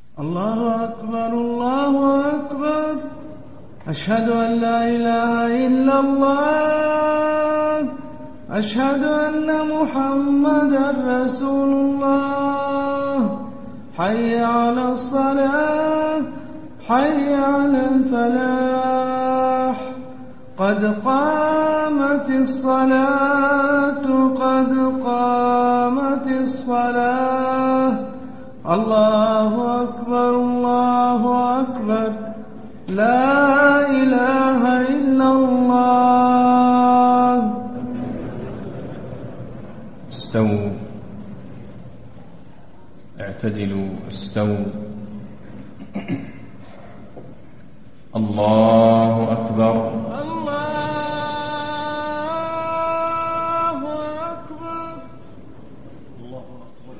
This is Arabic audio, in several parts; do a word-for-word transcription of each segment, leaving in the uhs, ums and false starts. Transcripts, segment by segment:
الله أكبر الله أكبر. أشهد أن لا إله إلا الله. أشهد أن محمدا رسول الله. حي على الصلاة حي على الفلاح. قد قامت الصلاة قد قامت الصلاة. الله أكبر الله أكبر. لا إله إلا الله. استووا اعتدلوا استووا. الله أكبر الله أكبر. الله أكبر.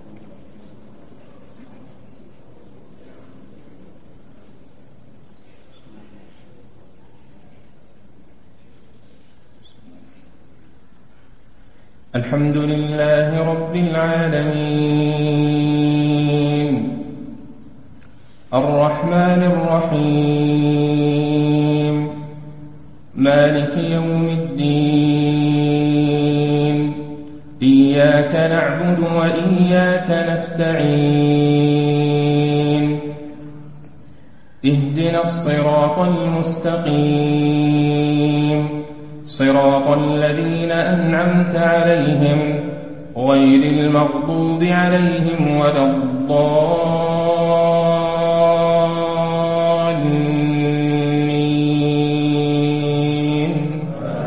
الحمد لله رب العالمين الرحمن الرحيم مالك يوم الدين. إياك نعبد وإياك نستعين. اهدنا الصراط المستقيم صراط الذين أنعمت عليهم غير المغضوب عليهم ولا الضالين.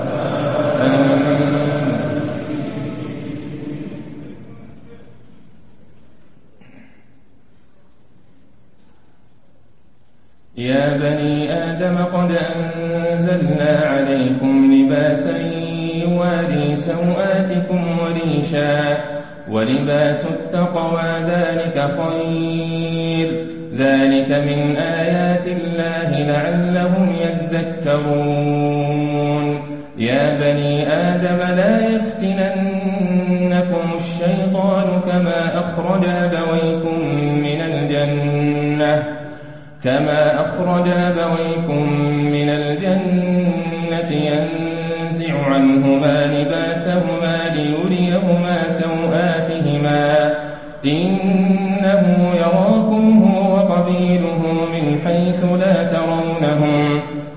يا بني آدم قد أنزلنا عليكم لباسا يواري سوآتكم وريشا ولباس التقوى ذلك خير. ذلك من آيات الله لعلهم يذكرون. يا بني آدم لا يفتننكم الشيطان كما أخرج أبويكم من الجنة كما أخرج أبويكم من الجنة ينزع عنهما لباسهما ليريهما سوآتهما إنه يراكم هو وقبيله من حيث لا ترونهم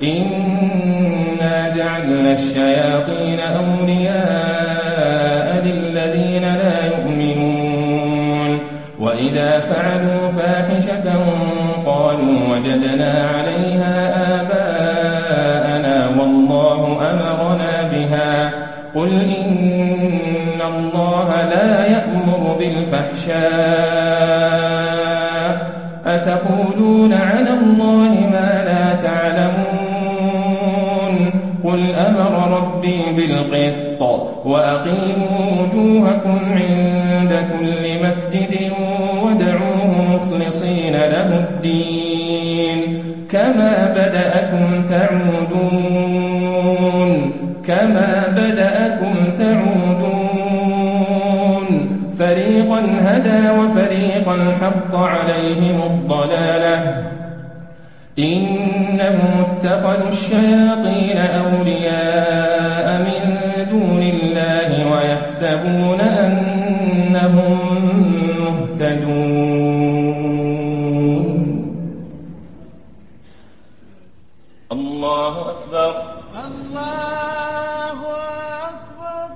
إنا جعلنا الشياطين أولياء للذين لا يؤمنون. وإذا فعلوا فاحشة قالوا وجدنا عليها آباءنا والله أمرنا بها. قل إن الله لا يأمر بالفحشاء أتقولون على الله ما لا تعلمون. قل أمر ربي بالقسط وأقيموا وجوهكم عند كل مسجد وادعوه مخلصين له الدين كما بدأكم تعودون كما بدأكم تعودون. فريقا هدى وفريقا حق عليهم الضلالة إنهم اتخذوا الشياطين أولياء من دون الله ويحسبون أنهم مهتدون. الله أكبر الله أكبر.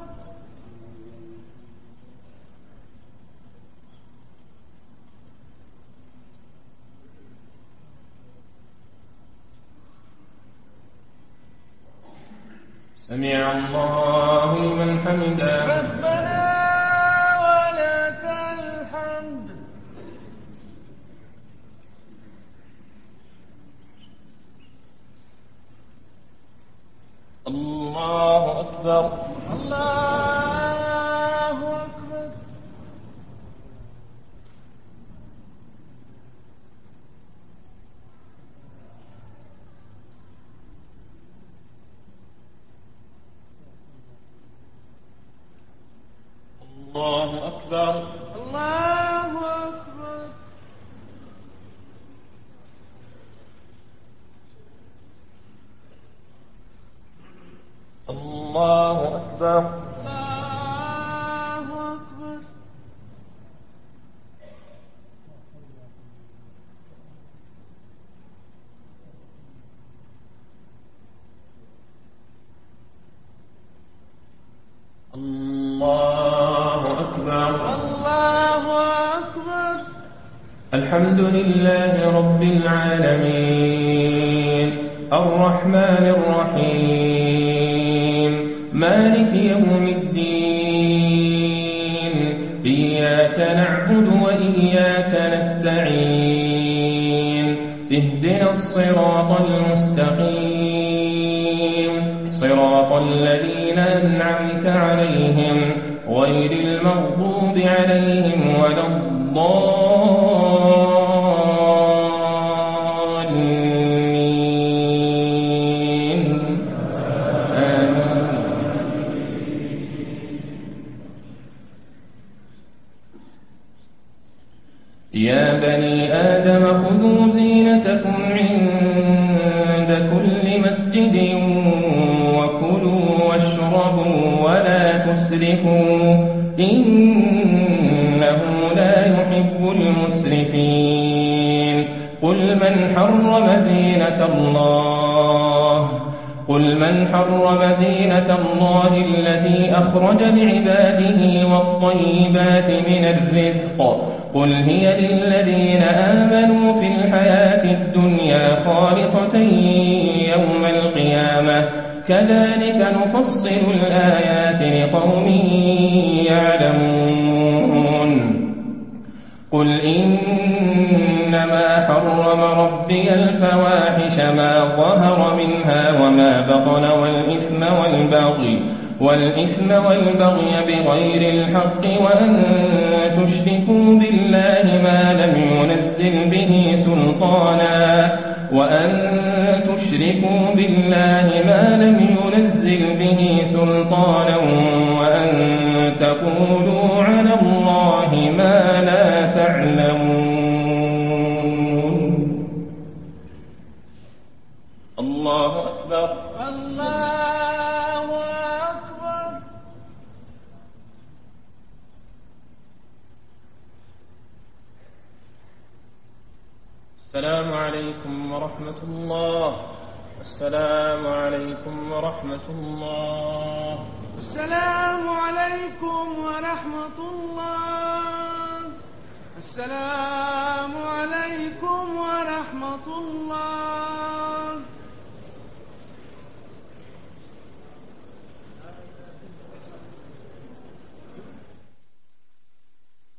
سمع الله لمن حمده. ربنا ولك الحمد. الله أكبر الله أكبر. الله أكبر الله أكبر. أكبر. الله أكبر. الله أكبر. الله أكبر. الحمد لله رب العالمين الرحمن الرحيم مالك يوم الدين إياك نعبد وإياك نستعين اهدنا الصراط المستقيم صراط الذين أنعمت عليهم غير المغضوب عليهم ولا الضالين آمين. يا بني آدم خذوا زينتكم عند كل مسجد وكلوا واشربوا ولا تسرفوا إنه لا يحب المسرفين. قل من حرم زينة الله قل من حرم زينة الله التي أخرج لعباده والطيبات من الرزق قل هي للذين آمنوا في الحياة الدنيا خالصة يوم القيامة كذلك نفصل الآيات لقوم يعلمون. قل إنما حرم ربي الفواحش ما ظهر منها وما بطن والإثم والبغي والإثم والبغي بغير الحق وأن تشركوا بالله ما لم ينزل به سلطانا وأن تشركوا بالله ما لم ينزل به سلطانا وأن تقولوا على الله ما لا تعلمون. الله أكبر. الله أكبر. السلام عليكم ورحمة الله. السلام عليكم ورحمة الله. السلام عليكم ورحمة الله. السلام عليكم ورحمة الله.